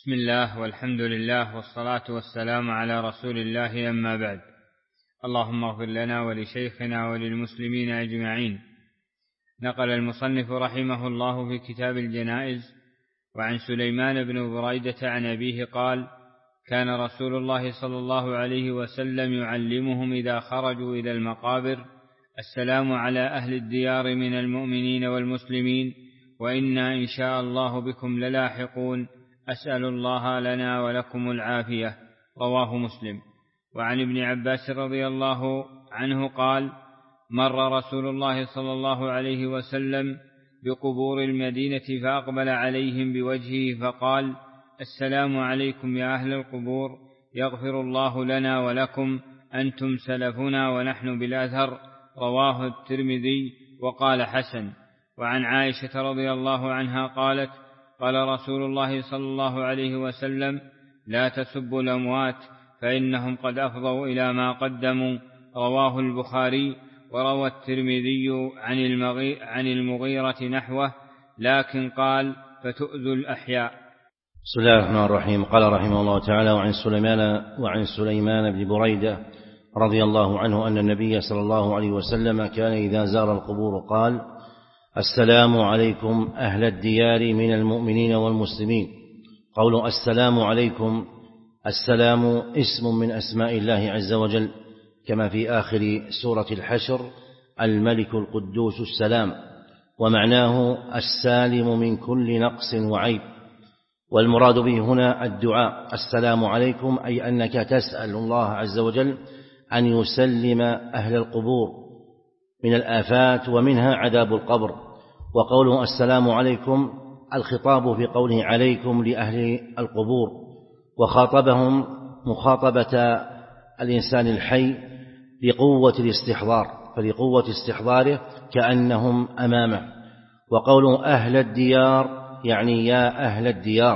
بسم الله والحمد لله والصلاة والسلام على رسول الله، أما بعد. اللهم اغفر لنا ولشيخنا وللمسلمين أجمعين. نقل المصنف رحمه الله في كتاب الجنائز وعن سليمان بن بريدة عن أبيه قال: كان رسول الله صلى الله عليه وسلم يعلمهم إذا خرجوا إلى المقابر: السلام على أهل الديار من المؤمنين والمسلمين، وإنا إن شاء الله بكم للاحقون، أسأل الله لنا ولكم العافية. رواه مسلم. وعن ابن عباس رضي الله عنه قال: مر رسول الله صلى الله عليه وسلم بقبور المدينة فأقبل عليهم بوجهه فقال: السلام عليكم يا أهل القبور، يغفر الله لنا ولكم، أنتم سلفنا ونحن بالأثر. رواه الترمذي وقال حسن. وعن عائشة رضي الله عنها قالت: قال رسول الله صلى الله عليه وسلم: لا تسبوا الأموات فإنهم قد أفضوا إلى ما قدموا. رواه البخاري. وروى الترمذي عن المغيرة نحوه، لكن قال: فتؤذوا الأحياء. بسم الله الرحمن الرحيم. قال رحمه الله تعالى: وعن سليمان بن بريدة رضي الله عنه أن النبي صلى الله عليه وسلم كان إذا زار القبور قال: السلام عليكم أهل الديار من المؤمنين والمسلمين. قول السلام عليكم، السلام اسم من أسماء الله عز وجل، كما في آخر سورة الحشر: الملك القدوس السلام، ومعناه السالم من كل نقص وعيب. والمراد به هنا الدعاء. السلام عليكم أي أنك تسأل الله عز وجل أن يسلم أهل القبور من الآفات، ومنها عذاب القبر. وقوله السلام عليكم، الخطاب في قوله عليكم لأهل القبور، وخاطبهم مخاطبة الإنسان الحي لقوة الاستحضار، فلقوة استحضاره كأنهم أمامه. وقوله أهل الديار يعني يا أهل الديار،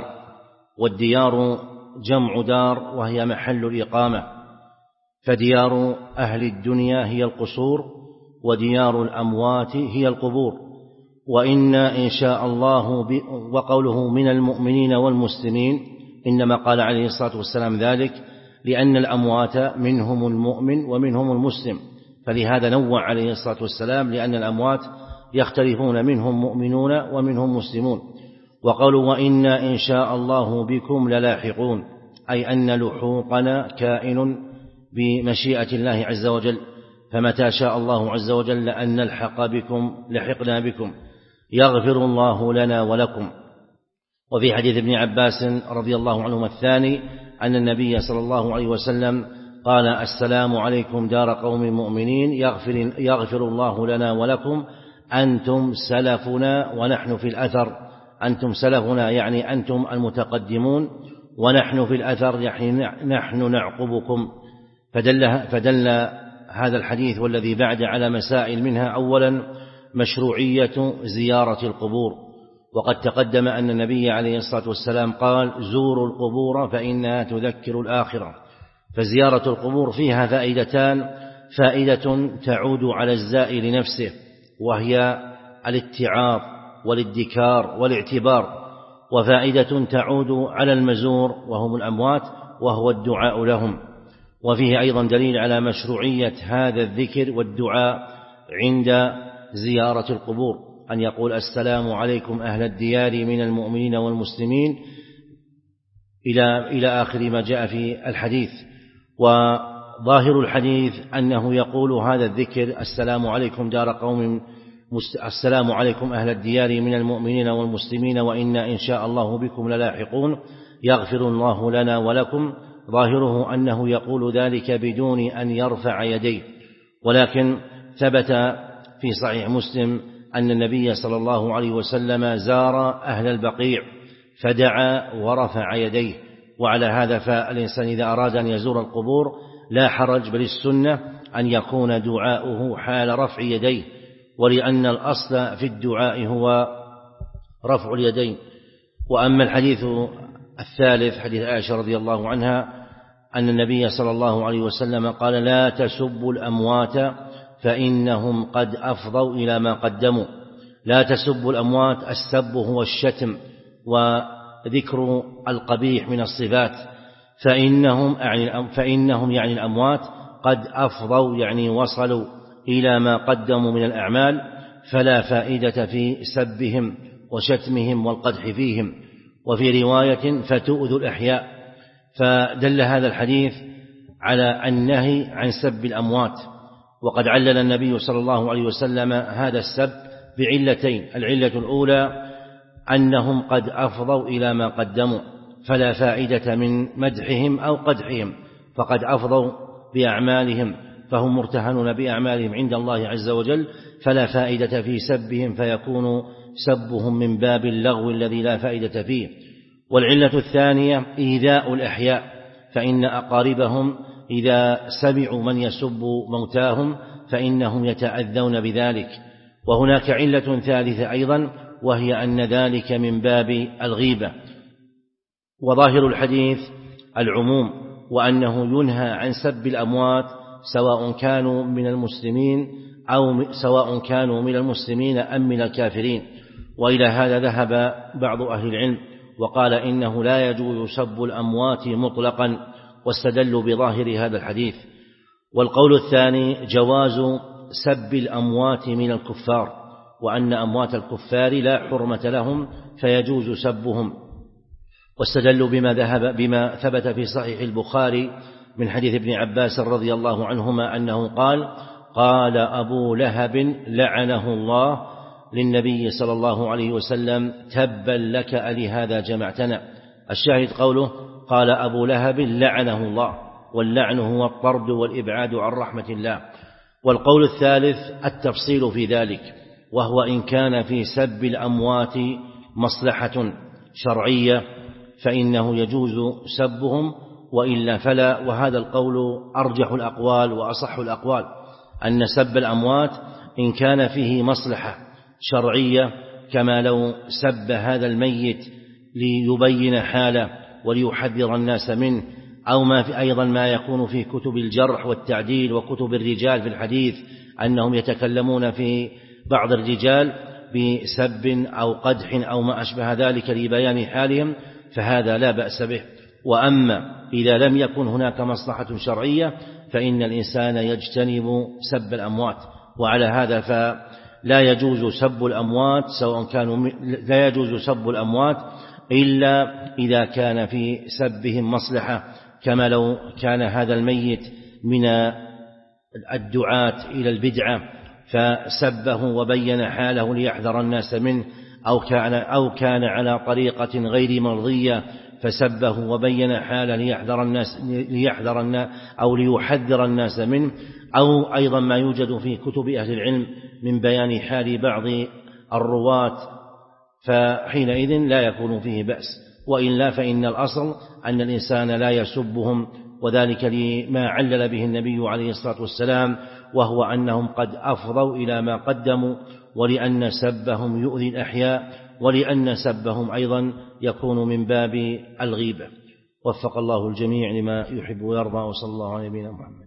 والديار جمع دار وهي محل الإقامة، فديار أهل الدنيا هي القصور، وديار الأموات هي القبور. وإنا إن شاء الله وقوله من المؤمنين والمسلمين، إنما قال عليه الصلاة والسلام ذلك لأن الأموات منهم المؤمن ومنهم المسلم، فلهذا نوع عليه الصلاة والسلام، لأن الأموات يختلفون، منهم مؤمنون ومنهم مسلمون. وقالوا وإنا إن شاء الله بكم للاحقون، أي أن لحوقنا كائن بمشيئة الله عز وجل، فمتى شاء الله عز وجل أن نلحق بكم لحقنا بكم، يغفر الله لنا ولكم. وفي حديث ابن عباس رضي الله عنهما الثاني أن النبي صلى الله عليه وسلم قال: السلام عليكم دار قوم مؤمنين، يغفر الله لنا ولكم، أنتم سلفنا ونحن في الأثر. أنتم سلفنا يعني أنتم المتقدمون، ونحن في الأثر يعني نحن نعقبكم. فدل هذا الحديث والذي بعد على مسائل، منها أولا مشروعية زيارة القبور، وقد تقدم أن النبي عليه الصلاة والسلام قال: زوروا القبور فإنها تذكر الآخرة. فزيارة القبور فيها فائدتان: فائدة تعود على الزائر نفسه، وهي الاتعاظ والادكار والاعتبار، وفائدة تعود على المزور وهم الأموات، وهو الدعاء لهم. وفيه أيضا دليل على مشروعية هذا الذكر والدعاء عند زيارة القبور، أن يقول: السلام عليكم أهل الديار من المؤمنين والمسلمين إلى آخر ما جاء في الحديث. وظاهر الحديث أنه يقول هذا الذكر: السلام عليكم دار قوم، السلام عليكم أهل الديار من المؤمنين والمسلمين، وإنا إن شاء الله بكم للاحقون، يغفر الله لنا ولكم. ظاهره أنه يقول ذلك بدون أن يرفع يديه، ولكن ثبت في صحيح مسلم أن النبي صلى الله عليه وسلم زار أهل البقيع فدعا ورفع يديه. وعلى هذا فالإنسان إذا أراد أن يزور القبور لا حرج، بل السنة أن يكون دعاؤه حال رفع يديه، ولأن الأصل في الدعاء هو رفع اليدين. وأما الحديث الثالث حديث عائشة رضي الله عنها أن النبي صلى الله عليه وسلم قال: لا تسبوا الأموات فإنهم قد أفضوا إلى ما قدموا. لا تسبوا الأموات، السب هو الشتم، ذكر القبيح من الصفات، فإنهم يعني الأموات قد أفضوا يعني وصلوا إلى ما قدموا من الأعمال، فلا فائدة في سبهم وشتمهم والقدح فيهم. وفي رواية فتؤذوا الأحياء. فدل هذا الحديث على النهي عن سب الأموات. وقد علل النبي صلى الله عليه وسلم هذا السب بعلتين: العلة الأولى أنهم قد أفضوا إلى ما قدموا، فلا فائدة من مدحهم أو قدحهم، فقد أفضوا بأعمالهم، فهم مرتهنون بأعمالهم عند الله عز وجل، فلا فائدة في سبهم، فيكون سبهم من باب اللغو الذي لا فائدة فيه. والعلة الثانية إيذاء الأحياء، فإن أقاربهم إذا سمعوا من يسب موتاهم فإنهم يتأذون بذلك. وهناك علة ثالثة أيضا، وهي أن ذلك من باب الغيبة. وظاهر الحديث العموم، وأنه ينهى عن سب الأموات سواء كانوا من المسلمين أم من الكافرين. وإلى هذا ذهب بعض أهل العلم وقال إنه لا يجوز سب الأموات مطلقا، واستدلوا بظاهر هذا الحديث. والقول الثاني جواز سب الأموات من الكفار، وأن أموات الكفار لا حرمة لهم فيجوز سبهم. واستدلوا بما ثبت في صحيح البخاري من حديث ابن عباس رضي الله عنهما أنه قال أبو لهب لعنه الله للنبي صلى الله عليه وسلم: تبا لك ألهذا جمعتنا. الشاهد قوله قال أبو لهب لعنه الله، واللعن هو الطرد والإبعاد عن رحمة الله. والقول الثالث التفصيل في ذلك، وهو إن كان في سب الأموات مصلحة شرعية فإنه يجوز سبهم، وإلا فلا. وهذا القول أرجح الأقوال وأصح الأقوال، أن سب الأموات إن كان فيه مصلحة شرعية، كما لو سب هذا الميت ليبين حاله وليحذر الناس منه، أو أيضا ما يكون في كتب الجرح والتعديل وكتب الرجال في الحديث أنهم يتكلمون في بعض الرجال بسب أو قدح أو ما أشبه ذلك لبيان حالهم، فهذا لا بأس به. وأما إذا لم يكن هناك مصلحة شرعية فإن الإنسان يجتنب سب الأموات. وعلى هذا فلا يجوز سب الأموات إلا إذا كان في سبهم مصلحة، كما لو كان هذا الميت من الدعاة إلى البدعة فسبه وبين حاله ليحذر الناس منه، أو كان على طريقة غير مرضية فسبه وبين حاله ليحذر الناس منه، أو أيضا ما يوجد في كتب أهل العلم من بيان حال بعض الرواة، فحينئذ لا يكون فيه بأس. وإلا فإن الأصل أن الإنسان لا يسبهم، وذلك لما علل به النبي عليه الصلاة والسلام، وهو أنهم قد أفضوا إلى ما قدموا، ولأن سبهم يؤذي الأحياء، ولأن سبهم أيضا يكون من باب الغيبة. وفق الله الجميع لما يحب ويرضى، وصلى الله على نبينا محمد.